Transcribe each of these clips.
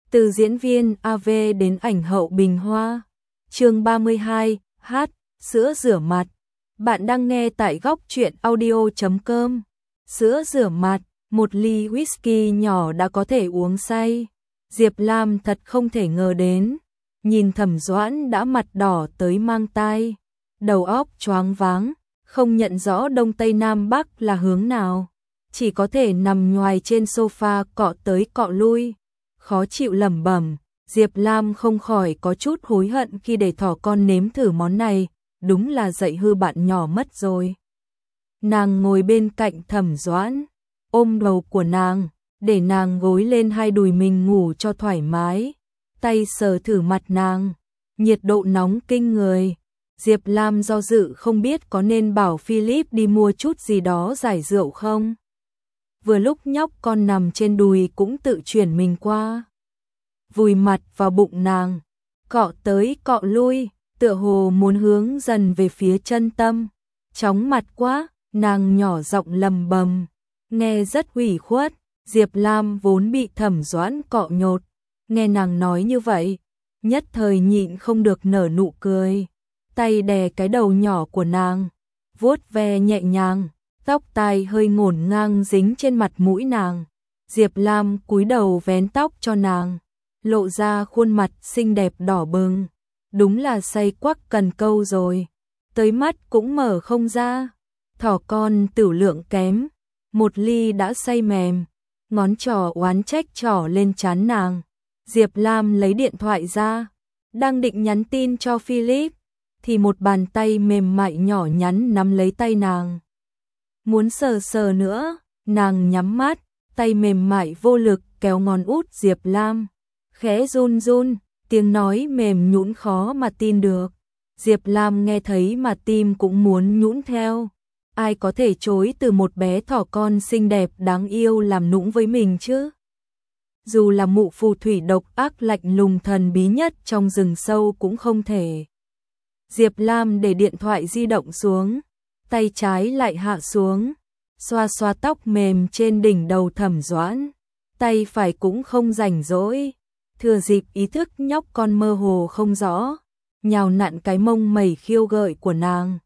Từ diễn viên AV đến ảnh hậu bình hoa. Chương 32, hát, sữa rửa mặt. Bạn đang nghe tại góc truyện audio.com. Sữa rửa mặt, một ly whisky nhỏ đã có thể uống say. Diệp Lam thật không thể ngờ đến. Nhìn Thẩm Doãn đã mặt đỏ tới mang tai. Đầu óc choáng váng, không nhận rõ đông tây nam bắc là hướng nào. Chỉ có thể nằm nhoài trên sofa cọ tới cọ lui. Khó chịu lẩm bẩm, Diệp Lam không khỏi có chút hối hận khi để thỏ con nếm thử món này, đúng là dạy hư bạn nhỏ mất rồi. Nàng ngồi bên cạnh Thẩm Doãn, ôm đầu của nàng, để nàng gối lên hai đùi mình ngủ cho thoải mái, tay sờ thử mặt nàng, nhiệt độ nóng kinh người. Diệp Lam do dự không biết có nên bảo Philip đi mua chút gì đó giải rượu không. Vừa lúc nhóc con nằm trên đùi cũng tự chuyển mình qua, vùi mặt vào bụng nàng, cọ tới cọ lui, tựa hồ muốn hướng dần về phía chân tâm. Chóng mặt quá, nàng nhỏ giọng lầm bầm, nghe rất ủy khuất. Diệp Lam vốn bị Thẩm Doãn cọ nhột, nghe nàng nói như vậy, nhất thời nhịn không được nở nụ cười, tay đè cái đầu nhỏ của nàng, vuốt ve nhẹ nhàng. Tóc tai hơi ngổn ngang dính trên mặt mũi nàng. Diệp Lam cúi đầu vén tóc cho nàng, lộ ra khuôn mặt xinh đẹp đỏ bừng. Đúng là say quắc cần câu rồi, tới mắt cũng mở không ra. Thỏ con tửu lượng kém, một ly đã say mềm. Ngón trỏ oán trách trỏ lên trán nàng. Diệp Lam lấy điện thoại ra, đang định nhắn tin cho Philip, thì một bàn tay mềm mại nhỏ nhắn nắm lấy tay nàng. Muốn sờ sờ nữa, nàng nhắm mắt, tay mềm mại vô lực kéo ngón út Diệp Lam, khẽ run run, tiếng nói mềm nhũn khó mà tin được. Diệp Lam nghe thấy mà tim cũng muốn nhũn theo. Ai có thể chối từ một bé thỏ con xinh đẹp đáng yêu làm nũng với mình chứ? Dù là mụ phù thủy độc ác lạnh lùng thần bí nhất trong rừng sâu cũng không thể. Diệp Lam để điện thoại di động xuống, tay trái lại hạ xuống, xoa xoa tóc mềm trên đỉnh đầu Thẩm Doãn, tay phải cũng không rảnh rỗi, thừa dịp ý thức nhóc con mơ hồ không rõ, nhào nặn cái mông mẩy khiêu gợi của nàng.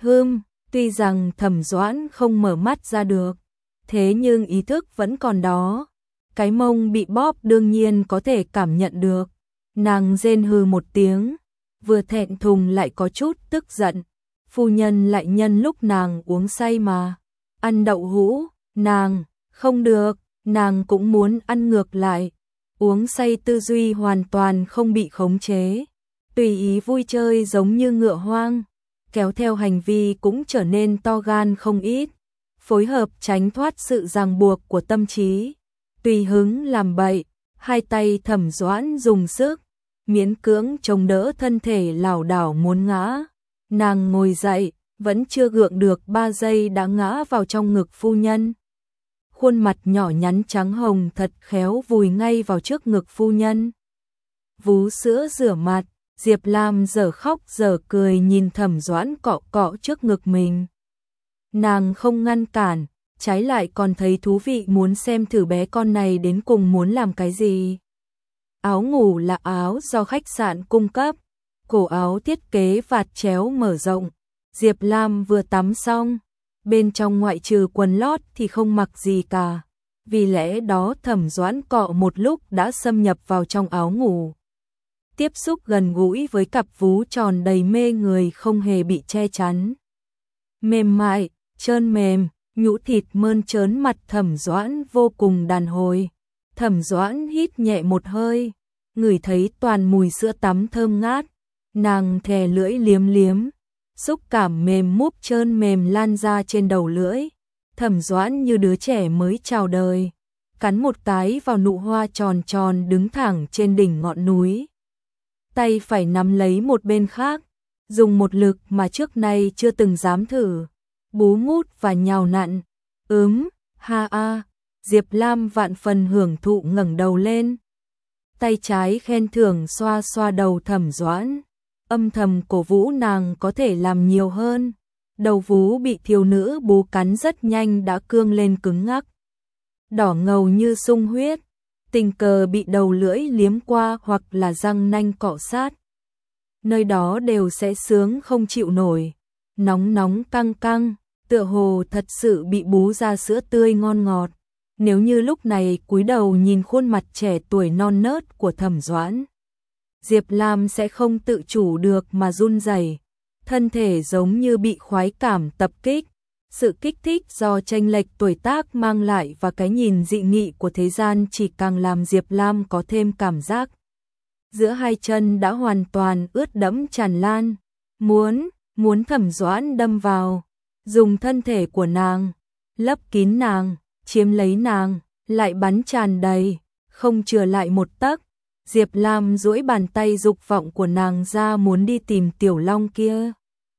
Tuy rằng Thẩm Doãn không mở mắt ra được, thế nhưng ý thức vẫn còn đó. Cái mông bị bóp đương nhiên có thể cảm nhận được. Nàng rên hừ một tiếng, vừa thẹn thùng lại có chút tức giận. Phu nhân lại nhân lúc nàng uống say mà ăn đậu hũ, nàng không được, nàng cũng muốn ăn ngược lại. Uống say tư duy hoàn toàn không bị khống chế, tùy ý vui chơi giống như ngựa hoang, kéo theo hành vi cũng trở nên to gan không ít, phối hợp tránh thoát sự ràng buộc của tâm trí, tùy hứng làm bậy. Hai tay Thẩm Doãn dùng sức, miễn cưỡng chống đỡ thân thể lảo đảo muốn ngã. Nàng ngồi dậy, vẫn chưa gượng được 3 giây đã ngã vào trong ngực phu nhân. Khuôn mặt nhỏ nhắn trắng hồng thật khéo vùi ngay vào trước ngực phu nhân. Vú sữa rửa mặt, Diệp Lam dở khóc dở cười nhìn Thẩm Doãn cọ cọ trước ngực mình. Nàng không ngăn cản, trái lại còn thấy thú vị muốn xem thử bé con này đến cùng muốn làm cái gì. Áo ngủ là áo do khách sạn cung cấp, cổ áo thiết kế vạt chéo mở rộng. Diệp Lam vừa tắm xong, bên trong ngoại trừ quần lót thì không mặc gì cả. Vì lẽ đó Thẩm Doãn cọ một lúc đã xâm nhập vào trong áo ngủ. Tiếp xúc gần gũi với cặp vú tròn đầy mê người không hề bị che chắn. Mềm mại, trơn mềm, nhũ thịt mơn trớn mặt Thẩm Doãn vô cùng đàn hồi. Thẩm Doãn hít nhẹ một hơi, ngửi thấy toàn mùi sữa tắm thơm ngát. Nàng thè lưỡi liếm liếm, xúc cảm mềm múp trơn mềm lan ra trên đầu lưỡi. Thẩm Doãn như đứa trẻ mới chào đời, cắn một cái vào nụ hoa tròn tròn đứng thẳng trên đỉnh ngọn núi. Tay phải nắm lấy một bên khác, dùng một lực mà trước nay chưa từng dám thử, bú mút và nhào nặn. Ha a, Diệp Lam vạn phần hưởng thụ ngẩng đầu lên. Tay trái khen thưởng xoa xoa đầu Thẩm Doãn, âm thầm cổ vũ nàng có thể làm nhiều hơn. Đầu vú bị thiếu nữ bú cắn rất nhanh đã cương lên cứng ngắc, đỏ ngầu như sung huyết. tình cờ bị đầu lưỡi liếm qua hoặc là răng nanh cọ sát. Nơi đó đều sẽ sướng không chịu nổi, nóng nóng căng căng, tựa hồ thật sự bị bú ra sữa tươi ngon ngọt. Nếu như lúc này cúi đầu nhìn khuôn mặt trẻ tuổi non nớt của Thẩm Doãn, Diệp Lam sẽ không tự chủ được mà run rẩy, thân thể giống như bị khoái cảm tập kích. Sự kích thích do chênh lệch tuổi tác mang lại và cái nhìn dị nghị của thế gian chỉ càng làm Diệp Lam có thêm cảm giác giữa hai chân đã hoàn toàn ướt đẫm tràn lan, muốn Thẩm Doãn đâm vào, dùng thân thể của nàng lấp kín nàng, chiếm lấy nàng, lại bắn tràn đầy, không chừa lại một tấc. Diệp Lam duỗi bàn tay dục vọng của nàng ra muốn đi tìm tiểu long kia,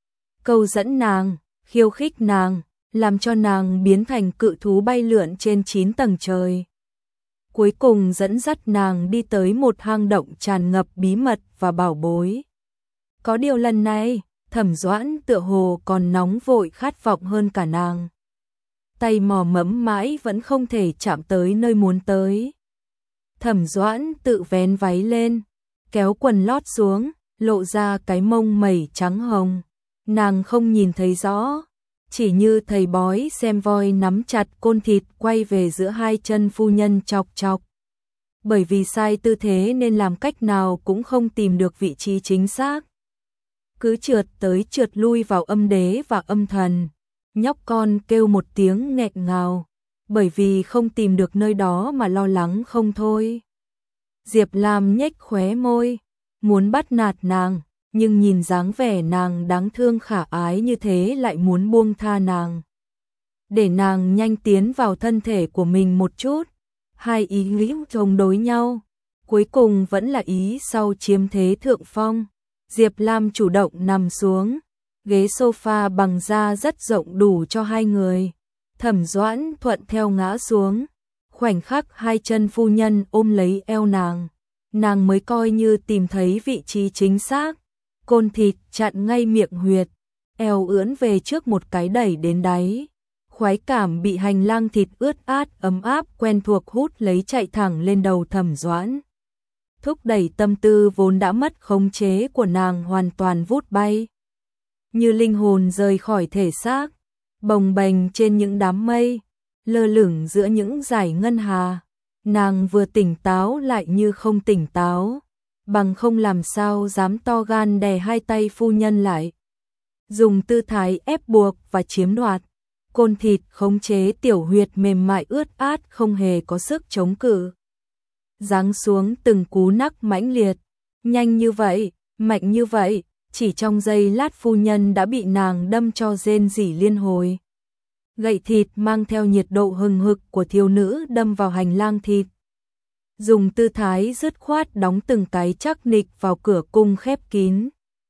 câu dẫn nàng, khiêu khích nàng, làm cho nàng biến thành cự thú bay lượn trên 9 tầng trời. Cuối cùng dẫn dắt nàng đi tới một hang động tràn ngập bí mật và bảo bối. Có điều lần này, Thẩm Doãn tựa hồ còn nóng vội khát vọng hơn cả nàng. Tay mò mẫm mãi vẫn không thể chạm tới nơi muốn tới. Thẩm Doãn tự vén váy lên, kéo quần lót xuống, lộ ra cái mông mẩy trắng hồng. Nàng không nhìn thấy rõ, chỉ như thầy bói xem voi nắm chặt côn thịt quay về giữa hai chân phu nhân chọc chọc. Bởi vì sai tư thế nên làm cách nào cũng không tìm được vị trí chính xác. Cứ trượt tới trượt lui vào âm đế và âm thần. Nhóc con kêu một tiếng nghẹn ngào, bởi vì không tìm được nơi đó mà lo lắng không thôi. Diệp Lam nhếch khóe môi, muốn bắt nạt nàng, nhưng nhìn dáng vẻ nàng đáng thương khả ái như thế lại muốn buông tha nàng. Để nàng nhanh tiến vào thân thể của mình một chút, hai ý nghĩ chống đối nhau, cuối cùng vẫn là ý sau chiếm thế thượng phong. Diệp Lam chủ động nằm xuống, ghế sofa bằng da rất rộng đủ cho hai người. Thẩm Doãn thuận theo ngã xuống, khoảnh khắc hai chân phu nhân ôm lấy eo nàng mới coi như tìm thấy vị trí chính xác. Côn thịt chặn ngay miệng huyệt, eo ưỡn về trước một cái đẩy đến đáy. Khoái cảm bị hành lang thịt ướt át ấm áp quen thuộc hút lấy chạy thẳng lên đầu Thẩm Doãn. Thúc đẩy tâm tư vốn đã mất khống chế của nàng hoàn toàn vút bay. Như linh hồn rời khỏi thể xác, bồng bềnh trên những đám mây, lơ lửng giữa những dải ngân hà. Nàng vừa tỉnh táo lại như không tỉnh táo, bằng không làm sao dám to gan đè hai tay phu nhân lại. Dùng tư thái ép buộc và chiếm đoạt, côn thịt khống chế tiểu huyệt mềm mại ướt át không hề có sức chống cự. Giáng xuống từng cú nắc mãnh liệt, nhanh như vậy, mạnh như vậy, chỉ trong giây lát phu nhân đã bị nàng đâm cho rên rỉ liên hồi. Gậy thịt mang theo nhiệt độ hừng hực của thiếu nữ đâm vào hành lang thịt. Dùng tư thái dứt khoát đóng từng cái chắc nịch vào cửa cung khép kín.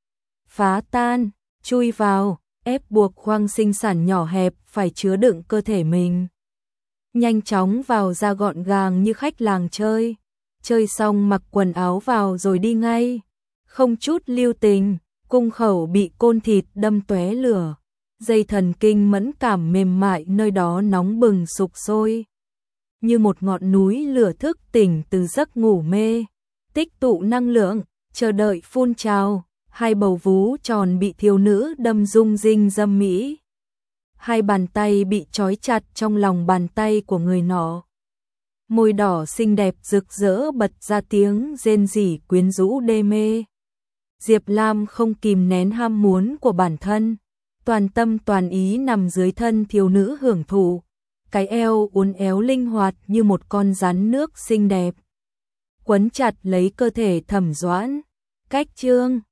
Phá tan, chui vào, ép buộc khoang sinh sản nhỏ hẹp phải chứa đựng cơ thể mình. Nhanh chóng vào ra gọn gàng như khách làng chơi. Chơi xong mặc quần áo vào rồi đi ngay. Không chút lưu tình, cung khẩu bị côn thịt đâm tóe lửa. Dây thần kinh mẫn cảm mềm mại nơi đó nóng bừng sục sôi. Như một ngọn núi lửa thức tỉnh từ giấc ngủ mê. Tích tụ năng lượng, chờ đợi phun trào. Hai bầu vú tròn bị thiếu nữ đâm rung rinh dâm mỹ. Hai bàn tay bị trói chặt trong lòng bàn tay của người nọ. Môi đỏ xinh đẹp rực rỡ bật ra tiếng rên rỉ quyến rũ đê mê. Diệp Lam không kìm nén ham muốn của bản thân, toàn tâm toàn ý nằm dưới thân thiếu nữ hưởng thụ, cái eo uốn éo linh hoạt như một con rắn nước xinh đẹp. Quấn chặt lấy cơ thể Thẩm Doãn, cách chương